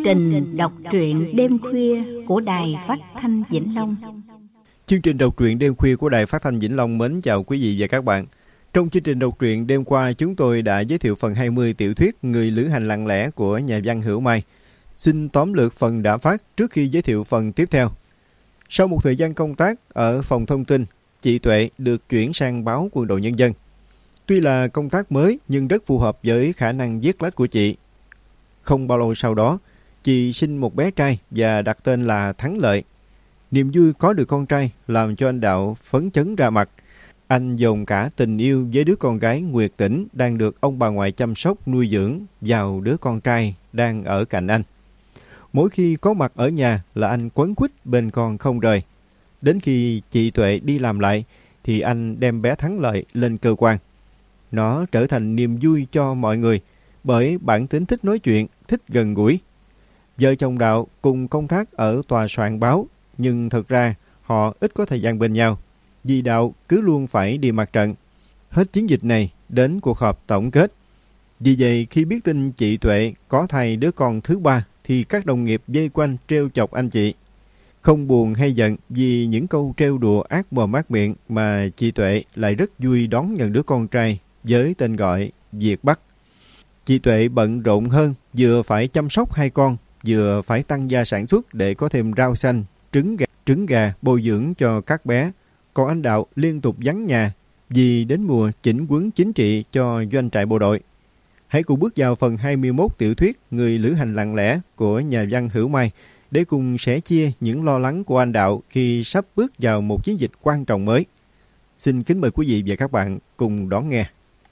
trình đọc truyện đêm khuya của Đài Phát thanh Vĩnh Long. Chương trình đọc truyện đêm khuya của Đài Phát thanh Vĩnh Long mến chào quý vị và các bạn. Trong chương trình đọc truyện đêm qua, chúng tôi đã giới thiệu phần 20 tiểu thuyết Người lữ hành lặng lẽ của nhà văn Hữu Mai. Xin tóm lược phần đã phát trước khi giới thiệu phần tiếp theo. Sau một thời gian công tác ở phòng thông tin, chị Tuệ được chuyển sang báo Quân đội Nhân dân. Tuy là công tác mới nhưng rất phù hợp với khả năng viết lách của chị. Không bao lâu sau đó, chị sinh một bé trai và đặt tên là Thắng Lợi. Niềm vui có được con trai làm cho anh Đạo phấn chấn ra mặt. Anh dồn cả tình yêu với đứa con gái Nguyệt Tĩnh đang được ông bà ngoại chăm sóc nuôi dưỡng vào đứa con trai đang ở cạnh anh. Mỗi khi có mặt ở nhà là anh quấn quýt bên con không rời. Đến khi chị Tuệ đi làm lại thì anh đem bé Thắng Lợi lên cơ quan. Nó trở thành niềm vui cho mọi người bởi bản tính thích nói chuyện, thích gần gũi. Vợ chồng Đạo cùng công tác ở tòa soạn báo, nhưng thật ra họ ít có thời gian bên nhau, vì Đạo cứ luôn phải đi mặt trận. Hết chiến dịch này đến cuộc họp tổng kết. Vì vậy khi biết tin chị Tuệ có thai đứa con thứ 3 thì các đồng nghiệp vây quanh trêu chọc anh chị. Không buồn hay giận vì những câu trêu đùa ác mồm ác miệng mà chị Tuệ lại rất vui đón nhận đứa con trai với tên gọi Việt Bắc. Chị Tuệ bận rộn hơn, vừa phải chăm sóc 2 con, vừa phải tăng gia sản xuất để có thêm rau xanh, trứng gà bồi dưỡng cho các bé. Còn anh Đạo liên tục vắng nhà vì đến mùa chỉnh huấn chính trị cho doanh trại bộ đội. Hãy cùng bước vào phần 21 tiểu thuyết Người lữ hành lặng lẽ của nhà văn Hữu Mai để cùng sẻ chia những lo lắng của anh Đạo khi sắp bước vào một chiến dịch quan trọng mới. Xin kính mời quý vị và các bạn cùng đón nghe.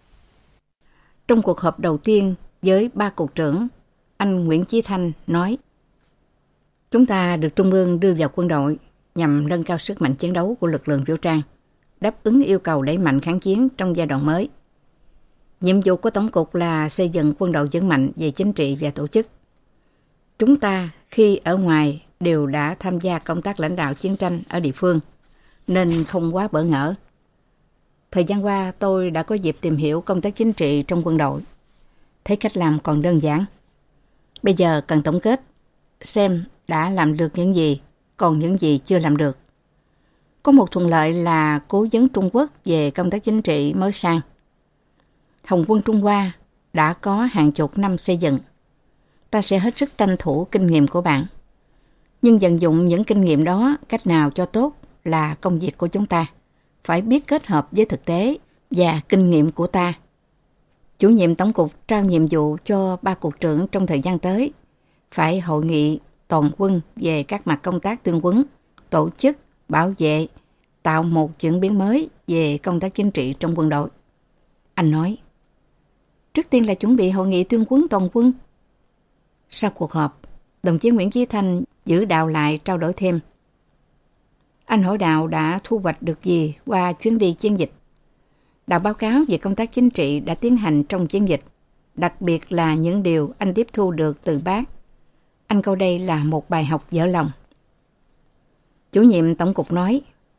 Trong cuộc họp đầu tiên với 3 cục trưởng, anh Nguyễn Chí Thanh nói: "Chúng ta được Trung ương đưa vào quân đội nhằm nâng cao sức mạnh chiến đấu của lực lượng vũ trang, đáp ứng yêu cầu đẩy mạnh kháng chiến trong giai đoạn mới. Nhiệm vụ của Tổng cục là xây dựng quân đội vững mạnh về chính trị và tổ chức. Chúng ta khi ở ngoài đều đã tham gia công tác lãnh đạo chiến tranh ở địa phương, nên không quá bỡ ngỡ. Thời gian qua tôi đã có dịp tìm hiểu công tác chính trị trong quân đội, thấy cách làm còn đơn giản. Bây giờ cần tổng kết, xem đã làm được những gì, còn những gì chưa làm được. Có một thuận lợi là cố vấn Trung Quốc về công tác chính trị mới sang. Hồng quân Trung Hoa đã có hàng chục năm xây dựng. Ta sẽ hết sức tranh thủ kinh nghiệm của bạn. Nhưng vận dụng những kinh nghiệm đó cách nào cho tốt là công việc của chúng ta. Phải biết kết hợp với thực tế và kinh nghiệm của ta. Chủ nhiệm Tổng cục trao nhiệm vụ cho 3 cục trưởng trong thời gian tới phải hội nghị toàn quân về các mặt công tác tuyên huấn, tổ chức, bảo vệ, tạo một chuyển biến mới về công tác chính trị trong quân đội." Anh nói: "Trước tiên là chuẩn bị hội nghị tuyên huấn toàn quân." Sau cuộc họp, đồng chí Nguyễn Chí Thanh giữ Đạo lại trao đổi thêm. Anh hỏi Đạo đã thu hoạch được gì qua chuyến đi chiến dịch. Đạo báo cáo về công tác chính trị đã tiến hành trong chiến dịch, đặc biệt là những điều anh tiếp thu được từ Bác. Anh coi đây là một bài học vỡ lòng. Chủ nhiệm Tổng cục nói: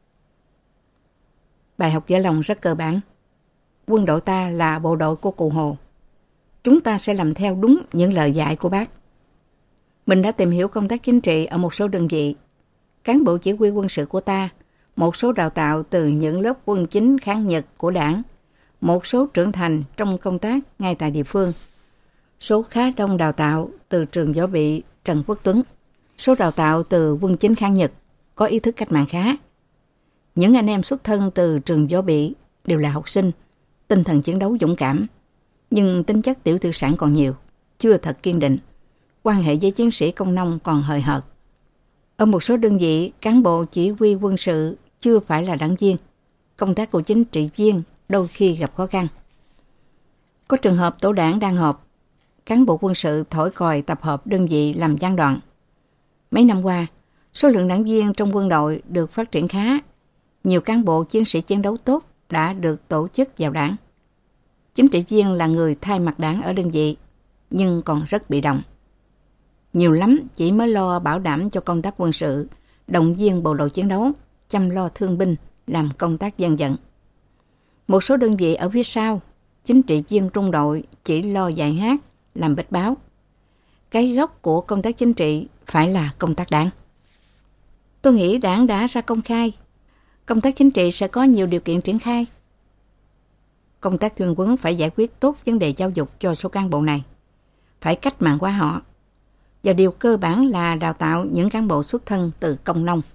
"Bài học vỡ lòng rất cơ bản. Quân đội ta là bộ đội của Cụ Hồ. Chúng ta sẽ làm theo đúng những lời dạy của Bác. Mình đã tìm hiểu công tác chính trị ở một số đơn vị. Cán bộ chỉ huy quân sự của ta, một số đào tạo từ những lớp quân chính kháng Nhật của Đảng, một số trưởng thành trong công tác ngay tại địa phương. Số khá đông đào tạo từ trường võ bị Trần Quốc Tuấn, số đào tạo từ quân chính kháng Nhật, có ý thức cách mạng khá. Những anh em xuất thân từ trường võ bị đều là học sinh, tinh thần chiến đấu dũng cảm, nhưng tính chất tiểu tư sản còn nhiều, chưa thật kiên định, quan hệ với chiến sĩ công nông còn hời hợt. Ở một số đơn vị, cán bộ chỉ huy quân sự chưa phải là đảng viên, công tác của chính trị viên đôi khi gặp khó khăn. Có trường hợp tổ đảng đang họp, cán bộ quân sự thổi còi tập hợp đơn vị làm gián đoạn. Mấy năm qua, số lượng đảng viên trong quân đội được phát triển khá. Nhiều cán bộ chiến sĩ chiến đấu tốt đã được tổ chức vào đảng. Chính trị viên là người thay mặt đảng ở đơn vị, nhưng còn rất bị động. Nhiều lắm chỉ mới lo bảo đảm cho công tác quân sự, động viên bộ đội chiến đấu, chăm lo thương binh, làm công tác dân vận. Một số đơn vị ở phía sau, chính trị viên trung đội chỉ lo dạy hát, làm bích báo. cái gốc của công tác chính trị phải là công tác đảng. Tôi nghĩ đảng đã ra công khai, công tác chính trị sẽ có nhiều điều kiện triển khai. Công tác tuyên huấn phải giải quyết tốt vấn đề giáo dục cho số cán bộ này, phải cách mạng hóa họ. Và điều cơ bản là đào tạo những cán bộ xuất thân từ công nông.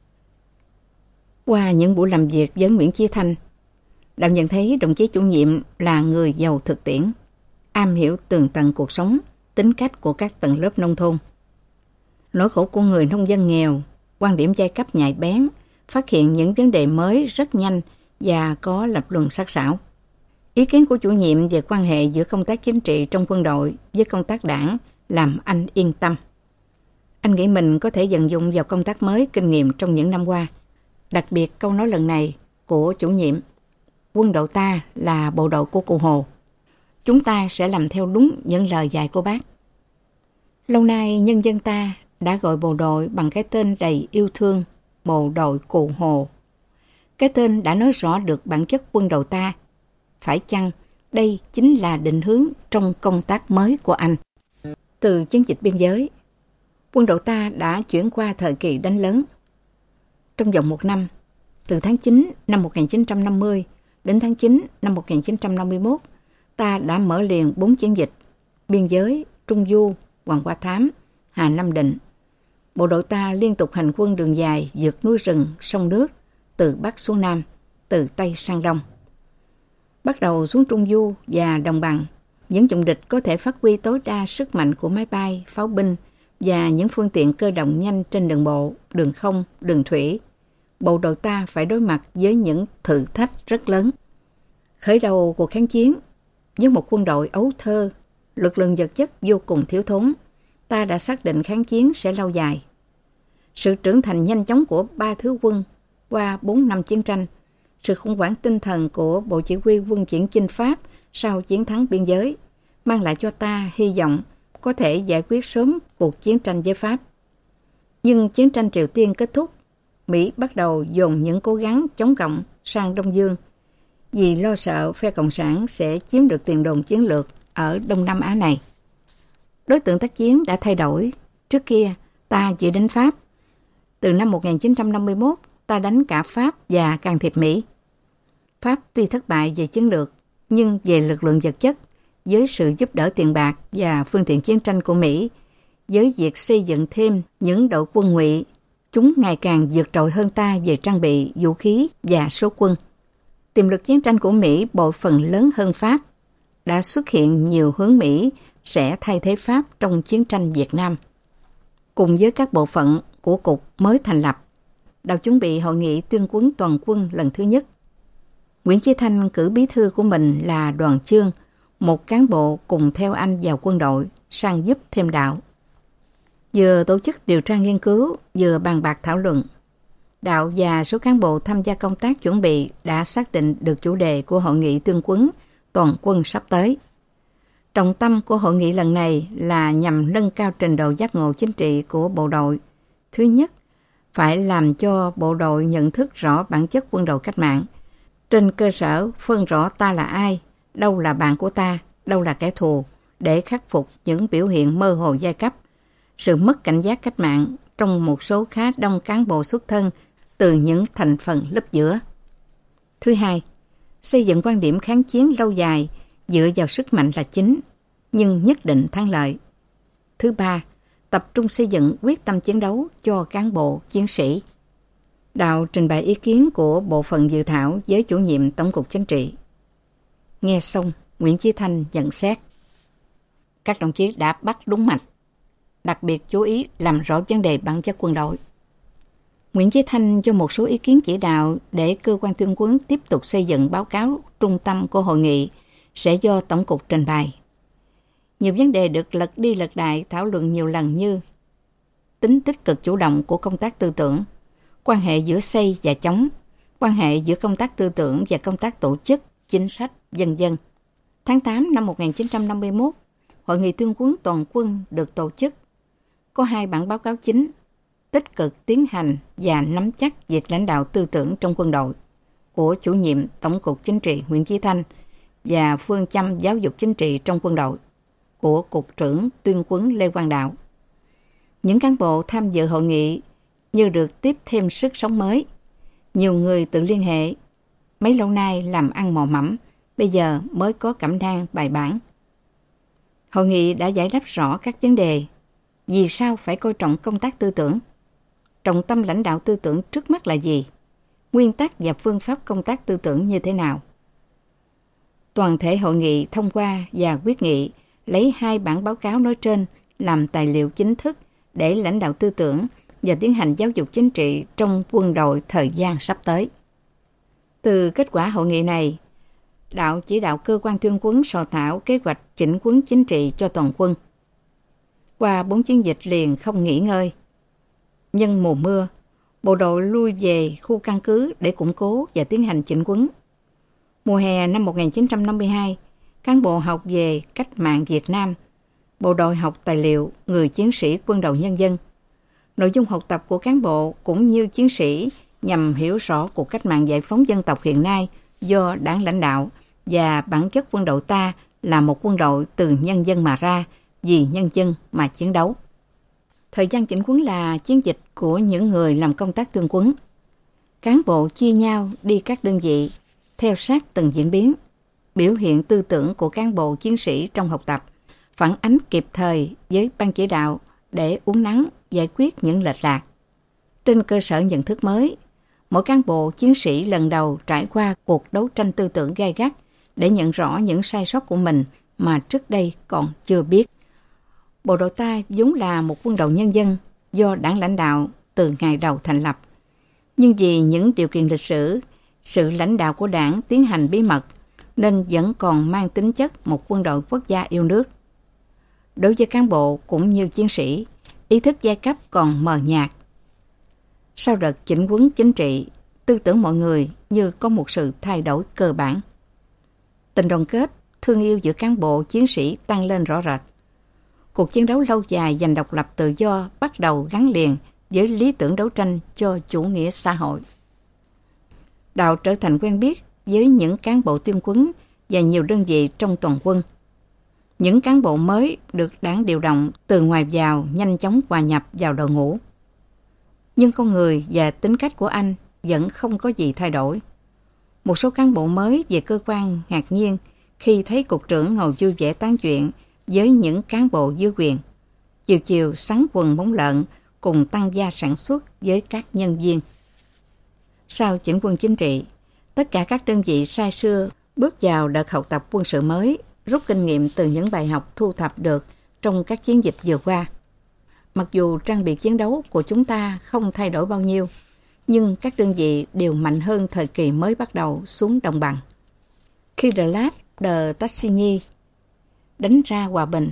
Qua những buổi làm việc với Nguyễn Chí Thanh, Đạo nhận thấy đồng chí chủ nhiệm là người giàu thực tiễn, am hiểu tường tận cuộc sống, tính cách của các tầng lớp nông thôn. Nỗi khổ của người nông dân nghèo, quan điểm giai cấp nhạy bén, phát hiện những vấn đề mới rất nhanh và có lập luận sắc sảo. Ý kiến của chủ nhiệm về quan hệ giữa công tác chính trị trong quân đội với công tác đảng làm anh yên tâm. Anh nghĩ mình có thể vận dụng vào công tác mới kinh nghiệm trong những năm qua. Đặc biệt câu nói lần này của chủ nhiệm: quân đội ta là bộ đội của cụ Hồ. Chúng ta sẽ làm theo đúng những lời dạy của bác. Lâu nay nhân dân ta đã gọi bộ đội bằng cái tên đầy yêu thương, bộ đội cụ Hồ. Cái tên đã nói rõ được bản chất quân đội ta. Phải chăng đây chính là định hướng trong công tác mới của anh? Từ chiến dịch biên giới, quân đội ta đã chuyển qua thời kỳ đánh lớn. Trong vòng một năm, từ tháng 9 năm 1950 đến tháng 9 năm 1951, ta đã mở liền 4 chiến dịch: biên giới, Trung Du, Hoàng Hoa Thám, Hà Nam Định. Bộ đội ta liên tục hành quân đường dài vượt núi rừng, sông nước, từ Bắc xuống Nam, từ Tây sang Đông. Bắt đầu xuống Trung Du và Đồng Bằng, những vùng địch có thể phát huy tối đa sức mạnh của máy bay, pháo binh và những phương tiện cơ động nhanh trên đường bộ, đường không, đường thủy. Bộ đội ta phải đối mặt với những thử thách rất lớn. Khởi đầu cuộc kháng chiến, với một quân đội ấu thơ, lực lượng vật chất vô cùng thiếu thốn, ta đã xác định kháng chiến sẽ lâu dài. Sự trưởng thành nhanh chóng của 3 thứ quân qua 4 năm chiến tranh, sự khủng hoảng tinh thần của Bộ Chỉ huy quân chuyển chinh Pháp sau chiến thắng biên giới, mang lại cho ta hy vọng có thể giải quyết sớm cuộc chiến tranh với Pháp. Nhưng chiến tranh Triều Tiên kết thúc, Mỹ bắt đầu dồn những cố gắng chống cộng sang Đông Dương vì lo sợ phe Cộng sản sẽ chiếm được tiền đồn chiến lược ở Đông Nam Á này. Đối tượng tác chiến đã thay đổi. Trước kia, ta chỉ đánh Pháp. Từ năm 1951, ta đánh cả Pháp và can thiệp Mỹ. Pháp tuy thất bại về chiến lược, nhưng về lực lượng vật chất, với sự giúp đỡ tiền bạc và phương tiện chiến tranh của Mỹ, với việc xây dựng thêm những đội quân ngụy, chúng ngày càng vượt trội hơn ta về trang bị, vũ khí và số quân. Tiềm lực chiến tranh của Mỹ bội phần lớn hơn Pháp. Đã xuất hiện nhiều hướng Mỹ sẽ thay thế Pháp trong chiến tranh Việt Nam. Cùng với các bộ phận của cục mới thành lập, Đạo chuẩn bị hội nghị tuyên huấn toàn quân lần thứ nhất. Nguyễn Chí Thanh cử bí thư của mình là Đoàn Chương, một cán bộ cùng theo anh vào quân đội, sang giúp thêm Đạo. Vừa tổ chức điều tra nghiên cứu, vừa bàn bạc thảo luận. Đạo và số cán bộ tham gia công tác chuẩn bị đã xác định được chủ đề của hội nghị tuyên huấn toàn quân sắp tới. Trọng tâm của hội nghị lần này là nhằm nâng cao trình độ giác ngộ chính trị của bộ đội. Thứ nhất, phải làm cho bộ đội nhận thức rõ bản chất quân đội cách mạng. Trên cơ sở phân rõ ta là ai, đâu là bạn của ta, đâu là kẻ thù, để khắc phục những biểu hiện mơ hồ giai cấp, sự mất cảnh giác cách mạng trong một số khá đông cán bộ xuất thân từ những thành phần lớp giữa. Thứ hai, xây dựng quan điểm kháng chiến lâu dài dựa vào sức mạnh là chính, nhưng nhất định thắng lợi. Thứ ba, tập trung xây dựng quyết tâm chiến đấu cho cán bộ, chiến sĩ. Đạo trình bày ý kiến của bộ phận dự thảo với chủ nhiệm Tổng cục Chính trị. Nghe xong, Nguyễn Chí Thanh nhận xét: các đồng chí đã bắt đúng mạch, đặc biệt chú ý làm rõ vấn đề bản chất quân đội. Nguyễn Chí Thanh cho một số ý kiến chỉ đạo để cơ quan tuyên huấn tiếp tục xây dựng báo cáo trung tâm của hội nghị sẽ do Tổng cục trình bày. Nhiều vấn đề được lật đi lật lại thảo luận nhiều lần như tính tích cực chủ động của công tác tư tưởng, quan hệ giữa xây và chống, quan hệ giữa công tác tư tưởng và công tác tổ chức, chính sách, vân vân. Tháng 8 năm 1951, Hội nghị tuyên huấn toàn quân được tổ chức. Có 2 bản báo cáo chính: tích cực tiến hành và nắm chắc việc lãnh đạo tư tưởng trong quân đội của chủ nhiệm Tổng cục Chính trị Nguyễn Chí Thanh và phương châm giáo dục chính trị trong quân đội của Cục trưởng Tuyên huấn Lê Quang Đạo. Những cán bộ tham dự hội nghị như được tiếp thêm sức sống mới. Nhiều người tự liên hệ, mấy lâu nay làm ăn mò mẫm, bây giờ mới có cẩm nang bài bản. Hội nghị đã giải đáp rõ các vấn đề. Vì sao phải coi trọng công tác tư tưởng? Trọng tâm lãnh đạo tư tưởng trước mắt là gì? Nguyên tắc và phương pháp công tác tư tưởng như thế nào? Toàn thể hội nghị thông qua và quyết nghị lấy 2 bản báo cáo nói trên làm tài liệu chính thức để lãnh đạo tư tưởng và tiến hành giáo dục chính trị trong quân đội thời gian sắp tới. Từ kết quả hội nghị này, Đạo chỉ đạo cơ quan tuyên huấn soạn thảo kế hoạch chỉnh huấn chính trị cho toàn quân. Qua 4 chiến dịch liền không nghỉ ngơi. Nhân mùa mưa, bộ đội lui về khu căn cứ để củng cố và tiến hành chỉnh huấn. Mùa hè năm 1952, cán bộ học về cách mạng Việt Nam, bộ đội học tài liệu người chiến sĩ quân đội nhân dân. Nội dung học tập của cán bộ cũng như chiến sĩ nhằm hiểu rõ cuộc cách mạng giải phóng dân tộc hiện nay do Đảng lãnh đạo và bản chất quân đội ta là một quân đội từ nhân dân mà ra, vì nhân dân mà chiến đấu. Thời gian chỉnh huấn là chiến dịch của những người làm công tác tuyên huấn. Cán bộ chia nhau đi các đơn vị, theo sát từng diễn biến, biểu hiện tư tưởng của cán bộ chiến sĩ trong học tập, phản ánh kịp thời với ban chỉ đạo để uốn nắn giải quyết những lệch lạc. Trên cơ sở nhận thức mới, mỗi cán bộ chiến sĩ lần đầu trải qua cuộc đấu tranh tư tưởng gay gắt để nhận rõ những sai sót của mình mà trước đây còn chưa biết. Bộ đội ta vốn là một quân đội nhân dân do Đảng lãnh đạo từ ngày đầu thành lập. Nhưng vì những điều kiện lịch sử, sự lãnh đạo của Đảng tiến hành bí mật nên vẫn còn mang tính chất một quân đội quốc gia yêu nước. Đối với cán bộ cũng như chiến sĩ, ý thức giai cấp còn mờ nhạt. Sau đợt chỉnh huấn chính trị, tư tưởng mọi người như có một sự thay đổi cơ bản. Tình đoàn kết, thương yêu giữa cán bộ chiến sĩ tăng lên rõ rệt. Cuộc chiến đấu lâu dài giành độc lập tự do bắt đầu gắn liền với lý tưởng đấu tranh cho chủ nghĩa xã hội. Đạo trở thành quen biết với những cán bộ tuyên huấn và nhiều đơn vị trong toàn quân. Những cán bộ mới được Đảng điều động từ ngoài vào nhanh chóng hòa nhập vào đội ngũ. Nhưng con người và tính cách của anh vẫn không có gì thay đổi. Một số cán bộ mới về cơ quan ngạc nhiên khi thấy cục trưởng ngồi vui vẻ tán chuyện với những cán bộ dưới quyền. Chiều chiều sắn quần bóng lợn cùng tăng gia sản xuất với các nhân viên. Sau chỉnh quân chính trị, tất cả các đơn vị sai xưa bước vào đợt học tập quân sự mới, rút kinh nghiệm từ những bài học thu thập được trong các chiến dịch vừa qua. Mặc dù trang bị chiến đấu của chúng ta không thay đổi bao nhiêu, nhưng các đơn vị đều mạnh hơn thời kỳ mới bắt đầu xuống đồng bằng. Khi De Lat de Tassigny đánh ra hòa bình,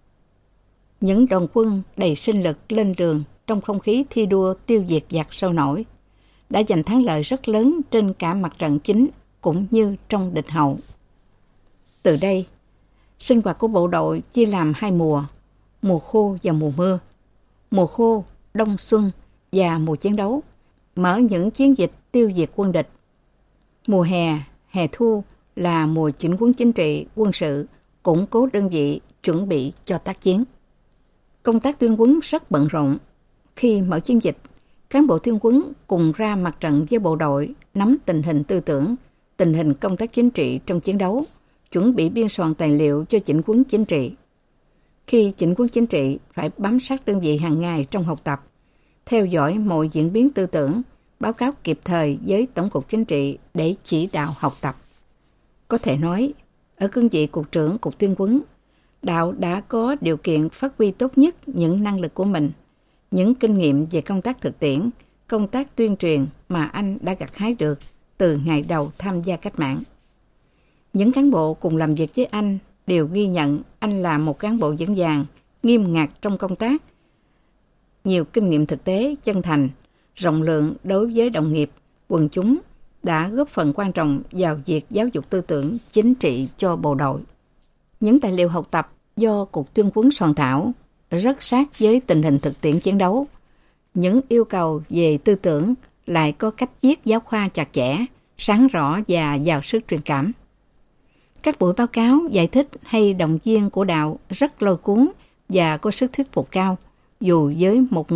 những đoàn quân đầy sinh lực lên đường trong không khí thi đua tiêu diệt giặc sôi nổi, đã giành thắng lợi rất lớn trên cả mặt trận chính cũng như trong địch hậu. Từ đây, sinh hoạt của bộ đội chia làm 2 mùa, mùa khô và mùa mưa. Mùa khô, đông xuân và mùa chiến đấu, mở những chiến dịch tiêu diệt quân địch. Mùa hè, hè thu là mùa chỉnh huấn chính trị, quân sự, củng cố đơn vị, chuẩn bị cho tác chiến. Công tác tuyên huấn rất bận rộn. Khi mở chiến dịch, cán bộ tuyên huấn cùng ra mặt trận với bộ đội, nắm tình hình tư tưởng, tình hình công tác chính trị trong chiến đấu, chuẩn bị biên soạn tài liệu cho chỉnh huấn chính trị. Khi chỉnh huấn chính trị, phải bám sát đơn vị hàng ngày trong học tập, theo dõi mọi diễn biến tư tưởng, báo cáo kịp thời với Tổng cục Chính trị để chỉ đạo học tập. Có thể nói, ở cương vị Cục trưởng Cục Tuyên huấn, Đạo đã có điều kiện phát huy tốt nhất những năng lực của mình, những kinh nghiệm về công tác thực tiễn, công tác tuyên truyền mà anh đã gặt hái được từ ngày đầu tham gia cách mạng. Những cán bộ cùng làm việc với anh đều ghi nhận anh là một cán bộ vững vàng, nghiêm ngặt trong công tác, nhiều kinh nghiệm thực tế, chân thành, rộng lượng đối với đồng nghiệp, quần chúng, đã góp phần quan trọng vào việc giáo dục tư tưởng chính trị cho bộ đội. Những tài liệu học tập do Cục Tuyên huấn soạn thảo rất sát với tình hình thực tiễn chiến đấu. Những yêu cầu về tư tưởng lại có cách viết giáo khoa chặt chẽ, sáng rõ và giàu sức truyền cảm. Các buổi báo cáo, giải thích hay động viên của Đạo rất lôi cuốn và có sức thuyết phục cao, dù với một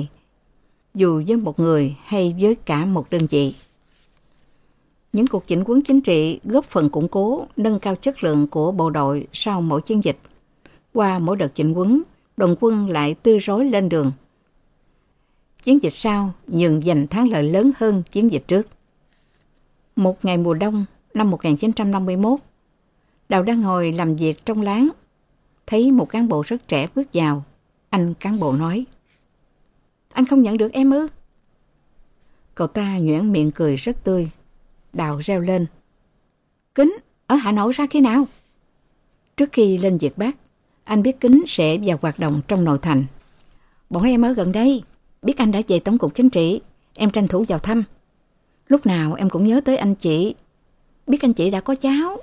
người hay với cả một đơn vị. Những cuộc chỉnh huấn chính trị góp phần củng cố, nâng cao chất lượng của bộ đội sau mỗi chiến dịch. Qua mỗi đợt chỉnh huấn, đoàn quân lại tươi rói lên đường. Chiến dịch sau nhường giành thắng lợi lớn hơn chiến dịch trước. Một ngày mùa đông năm 1951, Đào đang ngồi làm việc trong láng, thấy một cán bộ rất trẻ bước vào. Anh cán bộ nói: "Anh không nhận được em ư?" Cậu ta nhoẻn miệng cười rất tươi. Đào reo lên: "Kính ở Hà Nội ra khi nào?" Trước khi lên Việt Bắc, anh biết Kính sẽ vào hoạt động trong nội thành. "Bọn em ở gần đây, biết anh đã về Tổng cục Chính trị, em tranh thủ vào thăm. Lúc nào em cũng nhớ tới anh chị, biết anh chị đã có cháu."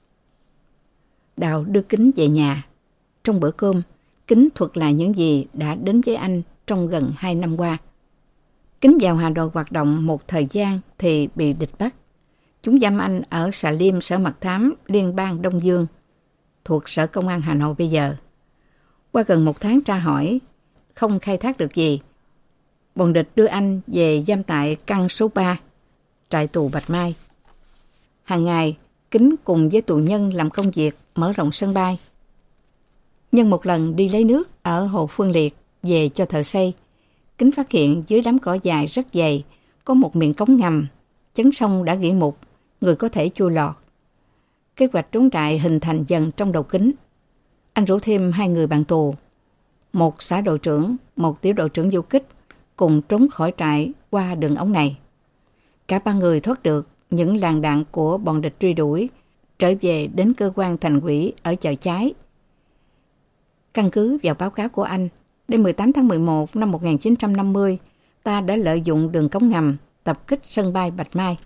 Đào đưa Kính về nhà. Trong bữa cơm, Kính thuật lại những gì đã đến với anh trong gần 2 năm qua. Kính vào Hà Nội hoạt động một thời gian thì bị địch bắt. Chúng giam anh ở Xà Liêm, Sở Mật thám Liên bang Đông Dương, thuộc Sở Công an Hà Nội bây giờ. Qua gần 1 tháng tra hỏi, không khai thác được gì, bọn địch đưa anh về giam tại căn số 3, trại tù Bạch Mai. Hàng ngày, Kính cùng với tù nhân làm công việc mở rộng sân bay. Nhân một lần đi lấy nước ở hồ Phương Liệt về cho thợ xây, Kính phát hiện dưới đám cỏ dài rất dày có một miệng cống ngầm, chấn sông đã gỉ mục, người có thể chui lọt. Kế hoạch trốn trại hình thành dần trong đầu Kính. Anh rủ thêm 2 người bạn tù, một xã đội trưởng, một tiểu đội trưởng du kích, cùng trốn khỏi trại qua đường ống này. Cả 3 người thoát được những làn đạn của bọn địch truy đuổi, trở về đến cơ quan thành ủy ở chợ Chái. Căn cứ vào báo cáo của anh, đêm 18 tháng 11 năm 1950, ta đã lợi dụng đường cống ngầm tập kích sân bay Bạch Mai,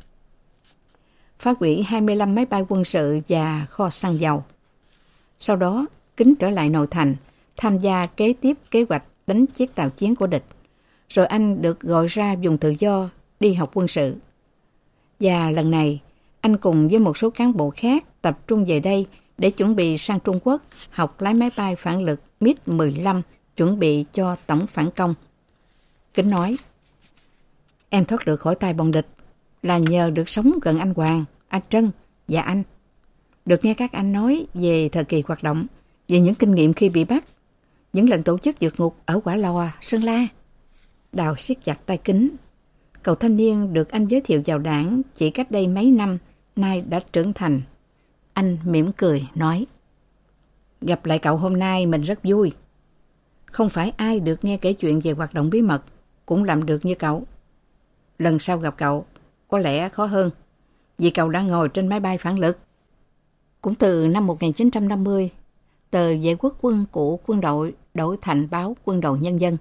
phá hủy 25 máy bay quân sự và kho xăng dầu. Sau đó, Kính trở lại nội thành, tham gia kế tiếp kế hoạch đánh chiếc tàu chiến của địch. Rồi anh được gọi ra vùng tự do đi học quân sự. Và lần này, anh cùng với một số cán bộ khác tập trung về đây để chuẩn bị sang Trung Quốc học lái máy bay phản lực MiG-15 chuẩn bị cho tổng phản công. Kính nói: "Em thoát được khỏi tay bọn địch là nhờ được sống gần anh Hoàng, anh Trân và anh. Được nghe các anh nói về thời kỳ hoạt động, về những kinh nghiệm khi bị bắt, những lần tổ chức vượt ngục ở Quả Lò, Sơn La." Đào siết chặt tay Kính. Cậu thanh niên được anh giới thiệu vào đảng chỉ cách đây mấy năm, nay đã trưởng thành. Anh mỉm cười nói: "Gặp lại cậu hôm nay mình rất vui. Không phải ai được nghe kể chuyện về hoạt động bí mật cũng làm được như cậu. Lần sau gặp cậu có lẽ khó hơn, vì cậu đã ngồi trên máy bay phản lực." Cũng từ năm 1950, tờ Vệ Quốc quân của quân đội đổi thành báo Quân đội Nhân dân.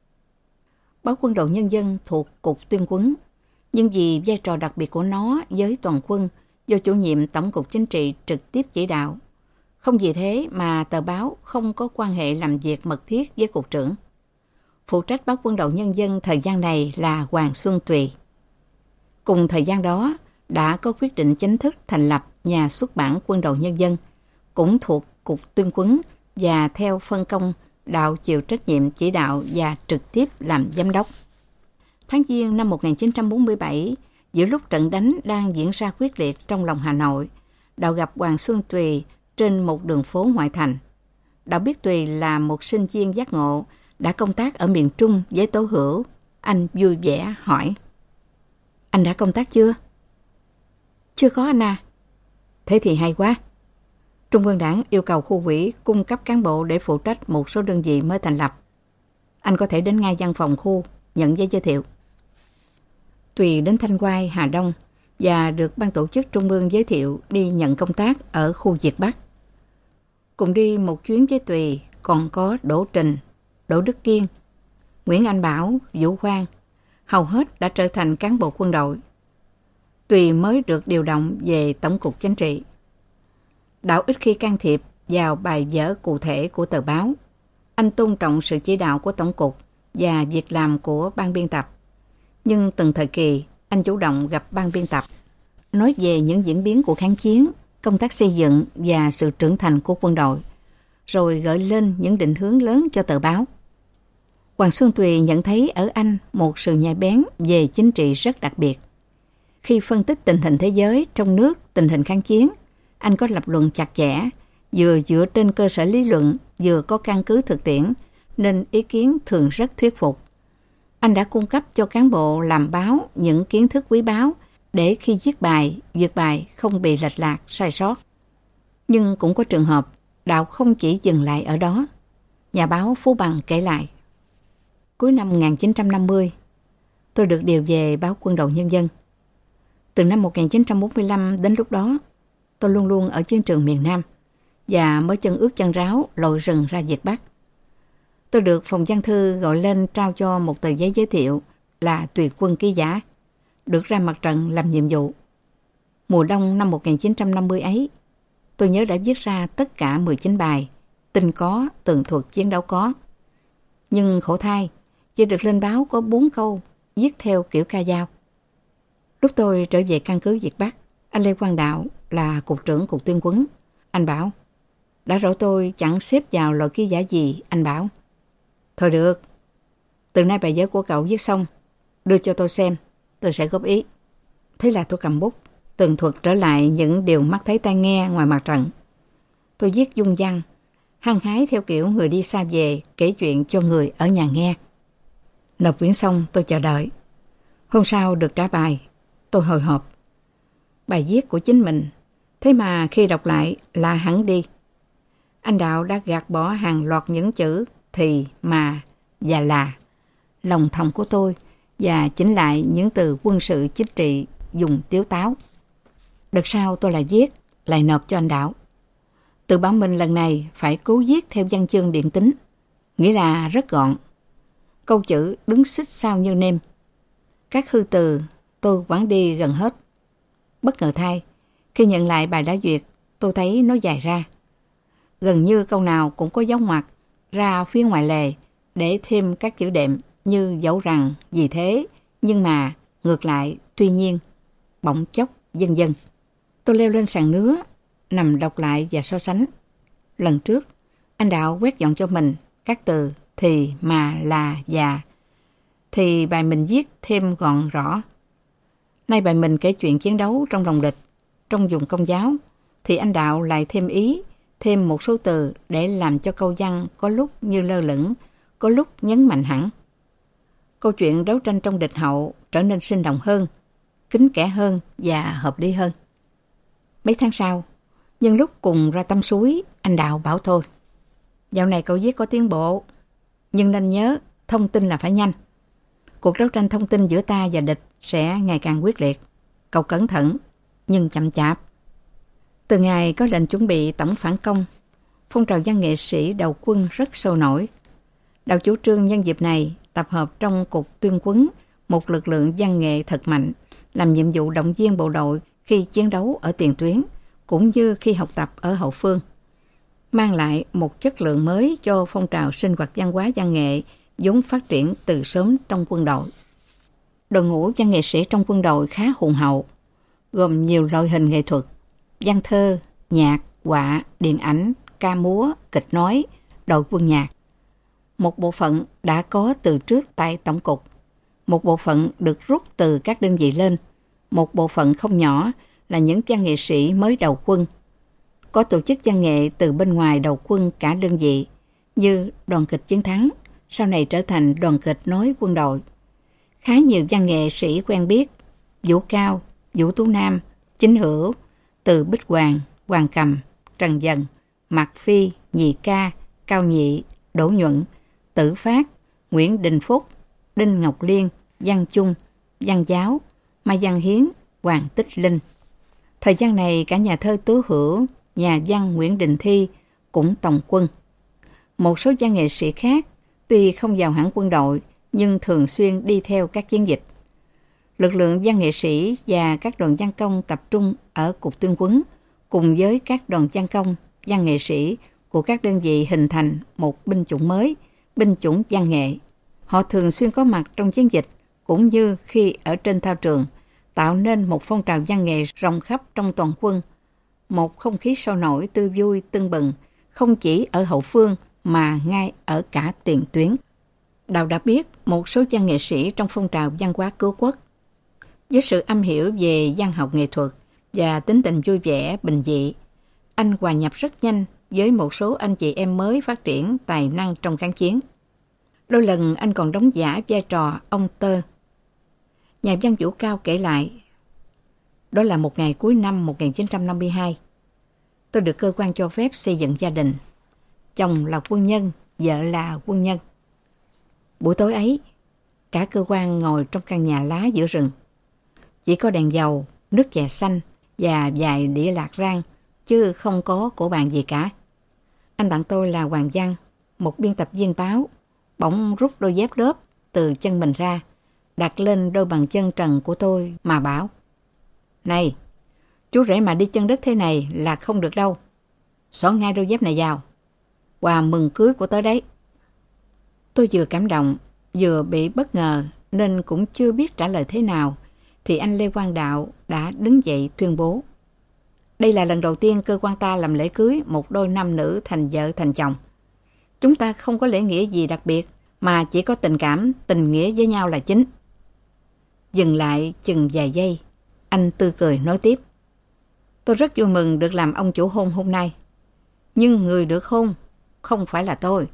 Báo Quân đội Nhân dân thuộc Cục Tuyên huấn, nhưng vì vai trò đặc biệt của nó với toàn quân do chủ nhiệm Tổng cục Chính trị trực tiếp chỉ đạo, không vì thế mà tờ báo không có quan hệ làm việc mật thiết với cục trưởng. Phụ trách báo Quân đội Nhân dân thời gian này là Hoàng Xuân Tùy. Cùng thời gian đó, đã có quyết định chính thức thành lập nhà xuất bản Quân đội Nhân dân, cũng thuộc Cục Tuyên huấn và theo phân công Đào chịu trách nhiệm chỉ đạo và trực tiếp làm giám đốc. Tháng Giêng năm 1947, giữa lúc trận đánh đang diễn ra quyết liệt trong lòng Hà Nội, Đào gặp Hoàng Xuân Tùy trên một đường phố ngoại thành. Đào biết Tùy là một sinh viên giác ngộ, đã công tác ở miền Trung với Tố Hữu. Anh vui vẻ hỏi: "Anh đã công tác chưa?" "Chưa có anh à." "Thế thì hay quá." Trung ương Đảng yêu cầu khu ủy cung cấp cán bộ để phụ trách một số đơn vị mới thành lập. Anh có thể đến ngay văn phòng khu, nhận giấy giới thiệu. Tùy đến Thanh Oai, Hà Đông và được ban tổ chức Trung ương giới thiệu đi nhận công tác ở khu Việt Bắc. Cùng đi một chuyến với Tùy còn có Đỗ Trình, Đỗ Đức Kiên, Nguyễn Anh Bảo, Vũ Quang, hầu hết đã trở thành cán bộ quân đội. Tùy mới được điều động về Tổng cục Chính trị. Đào ít khi can thiệp vào bài vở cụ thể của tờ báo. Anh tôn trọng sự chỉ đạo của Tổng cục và việc làm của ban biên tập. Nhưng từng thời kỳ, anh chủ động gặp ban biên tập, nói về những diễn biến của kháng chiến, công tác xây dựng và sự trưởng thành của quân đội, rồi gợi lên những định hướng lớn cho tờ báo. Hoàng Xuân Tùy nhận thấy ở anh một sự nhạy bén về chính trị rất đặc biệt. Khi phân tích tình hình thế giới, trong nước, tình hình kháng chiến, anh có lập luận chặt chẽ, vừa dựa trên cơ sở lý luận, vừa có căn cứ thực tiễn, nên ý kiến thường rất thuyết phục. Anh đã cung cấp cho cán bộ làm báo những kiến thức quý báu để khi viết bài, duyệt bài không bị lệch lạc, sai sót. Nhưng cũng có trường hợp, đạo không chỉ dừng lại ở đó. Nhà báo Phú Bằng kể lại, cuối năm 1950, tôi được điều về báo Quân đội Nhân dân. Từ năm 1945 đến lúc đó, tôi luôn luôn ở chiến trường miền Nam và mới chân ướt chân ráo lội rừng ra Việt Bắc. Tôi được phòng văn thư gọi lên trao cho một tờ giấy giới thiệu là tùy quân ký giả, được ra mặt trận làm nhiệm vụ. Mùa đông năm 1950 ấy, tôi nhớ đã viết ra tất cả 19 bài, tin có, tường thuật chiến đấu có. Nhưng khổ thay, chỉ được lên báo có 4 câu, viết theo kiểu ca dao. Lúc tôi trở về căn cứ Việt Bắc, anh Lê Quang Đạo là cục trưởng cục tuyên huấn. Anh bảo, đã rủ tôi chẳng xếp vào loại ký giả gì, anh bảo. Thôi được, từ nay bài vở của cậu viết xong, đưa cho tôi xem, tôi sẽ góp ý. Thế là tôi cầm bút, tường thuật trở lại những điều mắt thấy tai nghe ngoài mặt trận. Tôi viết dung văn, hăng hái theo kiểu người đi xa về, kể chuyện cho người ở nhà nghe. Nộp quyển xong tôi chờ đợi. Hôm sau được trả bài, tôi hồi hộp. Bài viết của chính mình, thế mà khi đọc lại là hẳn đi. Anh Đạo đã gạt bỏ hàng loạt những chữ thì, mà và là, lòng thòng của tôi, và chỉnh lại những từ quân sự chính trị dùng tiếu táo. Đợt sau tôi lại viết, lại nộp cho anh Đạo. Tự bảo mình lần này phải cố viết theo văn chương điện tính, nghĩa là rất gọn. Câu chữ đứng xích sao như nêm. Các hư từ tôi quẳng đi gần hết. Bất ngờ thay, khi nhận lại bài đã duyệt, tôi thấy nó dài ra. Gần như câu nào cũng có dấu ngoặc ra phía ngoài lề để thêm các chữ đệm như dẫu rằng, vì thế, nhưng mà, ngược lại, tuy nhiên, bỗng chốc, vân vân. Tôi leo lên sàn nứa, nằm đọc lại và so sánh. Lần trước, anh Đạo quét dọn cho mình các từ thì, mà, là, và. Thì bài mình viết thêm gọn rõ. Nay bài mình kể chuyện chiến đấu trong lòng địch, trong vùng Công giáo, thì anh Đạo lại thêm ý, thêm một số từ để làm cho câu văn có lúc như lơ lửng, có lúc nhấn mạnh hẳn. Câu chuyện đấu tranh trong địch hậu trở nên sinh động hơn, kín kẽ hơn và hợp lý hơn. Mấy tháng sau, nhân lúc cùng ra tắm suối, anh Đạo bảo thôi, dạo này cậu viết có tiến bộ, nhưng nên nhớ, thông tin là phải nhanh. Cuộc đấu tranh thông tin giữa ta và địch sẽ ngày càng quyết liệt. Cậu cẩn thận, nhưng chậm chạp. Từ ngày có lệnh chuẩn bị tổng phản công, phong trào văn nghệ sĩ đầu quân rất sôi nổi. Đạo chủ trương nhân dịp này tập hợp trong cục tuyên huấn một lực lượng văn nghệ thật mạnh, làm nhiệm vụ động viên bộ đội khi chiến đấu ở tiền tuyến, cũng như khi học tập ở hậu phương, mang lại một chất lượng mới cho phong trào sinh hoạt văn hóa văn nghệ vốn phát triển từ sớm trong quân đội. Đội ngũ văn nghệ sĩ trong quân đội khá hùng hậu, gồm nhiều loại hình nghệ thuật, văn thơ, nhạc, họa, điện ảnh, ca múa, kịch nói, đội quân nhạc. Một bộ phận đã có từ trước tại tổng cục, một bộ phận được rút từ các đơn vị lên, một bộ phận không nhỏ là những văn nghệ sĩ mới đầu quân. Có tổ chức văn nghệ từ bên ngoài đầu quân cả đơn vị, như đoàn kịch Chiến Thắng, sau này trở thành đoàn kịch nói quân đội. Khá nhiều văn nghệ sĩ quen biết, Vũ Cao, Vũ Tú Nam, Chính Hữu, từ Bích Hoàng, Hoàng Cầm, Trần Dần, Mạc Phi, Nhị Ca, Cao Nhị, Đỗ Nhuận, Tử Phát, Nguyễn Đình Phúc, Đinh Ngọc Liên, Văn Chung, Văn Giáo, Mai Văn Hiến, Hoàng Tích Linh. Thời gian này cả nhà thơ Tố Hữu, nhà văn Nguyễn Đình Thi cũng tòng quân. Một số văn nghệ sĩ khác tuy không vào hẳn quân đội nhưng thường xuyên đi theo các chiến dịch. Lực lượng văn nghệ sĩ và các đoàn văn công tập trung ở cục tuyên huấn cùng với các đoàn văn công, văn nghệ sĩ của các đơn vị hình thành một binh chủng mới, binh chủng văn nghệ. Họ thường xuyên có mặt trong chiến dịch cũng như khi ở trên thao trường, tạo nên một phong trào văn nghệ rộng khắp trong toàn quân. một không khí sôi nổi tươi vui tưng bừng, không chỉ ở hậu phương mà ngay ở cả tiền tuyến. Đào đã biết một số văn nghệ sĩ trong phong trào văn hóa cứu quốc. Với sự am hiểu về văn học nghệ thuật và tính tình vui vẻ, bình dị, anh hòa nhập rất nhanh với một số anh chị em mới phát triển tài năng trong kháng chiến. Đôi lần anh còn đóng giả vai trò ông Tơ. Nhà văn Vũ Cao kể lại, đó là một ngày cuối năm 1952. Tôi được cơ quan cho phép xây dựng gia đình. Chồng là quân nhân, vợ là quân nhân. Buổi tối ấy, cả cơ quan ngồi trong căn nhà lá giữa rừng. Chỉ có đèn dầu, nước chè xanh và vài đĩa lạc rang, chứ không có cổ bàn gì cả. Anh bạn tôi là Hoàng Văn, một biên tập viên báo, bỗng rút đôi dép đớp từ chân mình ra, đặt lên đôi bàn chân trần của tôi mà bảo: "Này, chú rể mà đi chân đất thế này là không được đâu. Xỏ ngay đôi dép này vào. Quà mừng cưới của tớ đấy." Tôi vừa cảm động, vừa bị bất ngờ nên cũng chưa biết trả lời thế nào, thì anh Lê Quang Đạo đã đứng dậy tuyên bố: "Đây là lần đầu tiên cơ quan ta làm lễ cưới một đôi nam nữ thành vợ thành chồng. Chúng ta không có lễ nghĩa gì đặc biệt, mà chỉ có tình cảm, tình nghĩa với nhau là chính." Dừng lại chừng vài giây, anh tươi cười nói tiếp: "Tôi rất vui mừng được làm ông chủ hôn hôm nay. Nhưng người được hôn không phải là tôi."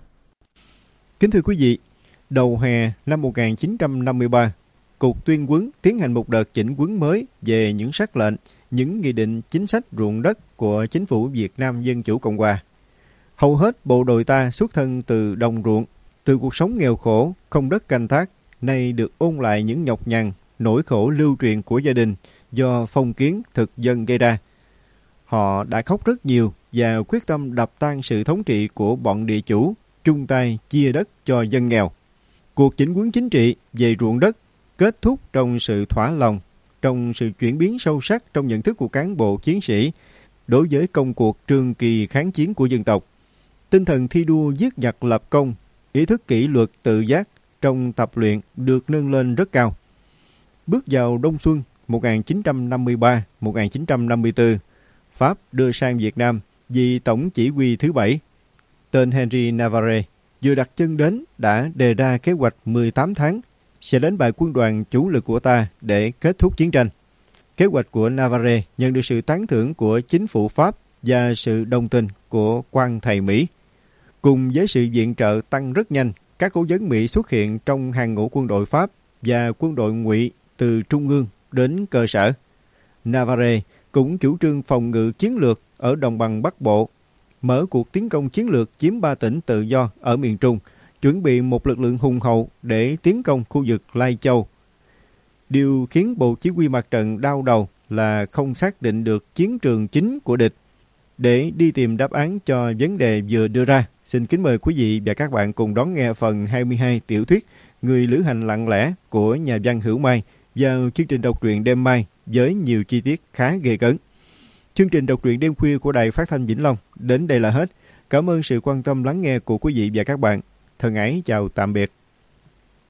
Kính thưa quý vị, đầu hè năm 1953, Cục Tuyên huấn tiến hành một đợt chỉnh huấn mới về những sắc lệnh, những nghị định chính sách ruộng đất của chính phủ Việt Nam Dân Chủ Cộng Hòa. Hầu hết bộ đội ta xuất thân từ đồng ruộng, từ cuộc sống nghèo khổ, không đất canh tác, nay được ôn lại những nhọc nhằn, nỗi khổ lưu truyền của gia đình do phong kiến thực dân gây ra. Họ đã khóc rất nhiều và quyết tâm đập tan sự thống trị của bọn địa chủ, chung tay chia đất cho dân nghèo. Cuộc chỉnh huấn chính trị về ruộng đất kết thúc trong sự thỏa lòng, trong sự chuyển biến sâu sắc trong nhận thức của cán bộ chiến sĩ đối với công cuộc trường kỳ kháng chiến của dân tộc. Tinh thần thi đua giết giặc lập công, ý thức kỷ luật tự giác trong tập luyện được nâng lên rất cao. Bước vào đông xuân 1953-1954, Pháp đưa sang Việt Nam vì Tổng chỉ huy thứ 7. Tên Henry Navarre vừa đặt chân đến đã đề ra kế hoạch 18 tháng sẽ đánh bại quân đoàn chủ lực của ta để kết thúc chiến tranh. Kế hoạch của Navarre nhận được sự tán thưởng của chính phủ Pháp và sự đồng tình của quan thầy Mỹ. Cùng với sự viện trợ tăng rất nhanh, các cố vấn Mỹ xuất hiện trong hàng ngũ quân đội Pháp và quân đội Ngụy từ trung ương đến cơ sở. Navarre cũng chủ trương phòng ngự chiến lược ở đồng bằng Bắc Bộ, mở cuộc tiến công chiến lược chiếm 3 tỉnh tự do ở miền Trung, chuẩn bị một lực lượng hùng hậu để tiến công khu vực Lai Châu. Điều khiến Bộ Chỉ huy Mặt trận đau đầu là không xác định được chiến trường chính của địch. Để đi tìm đáp án cho vấn đề vừa đưa ra, xin kính mời quý vị và các bạn cùng đón nghe phần 22 tiểu thuyết Người lữ hành lặng lẽ của nhà văn Hữu Mai vào chương trình đọc truyện đêm mai với nhiều chi tiết khá ghê cấn. Chương trình đọc truyện đêm khuya của Đài Phát thanh Vĩnh Long đến đây là hết. Cảm ơn sự quan tâm lắng nghe của quý vị và các bạn. Thân ái chào tạm biệt.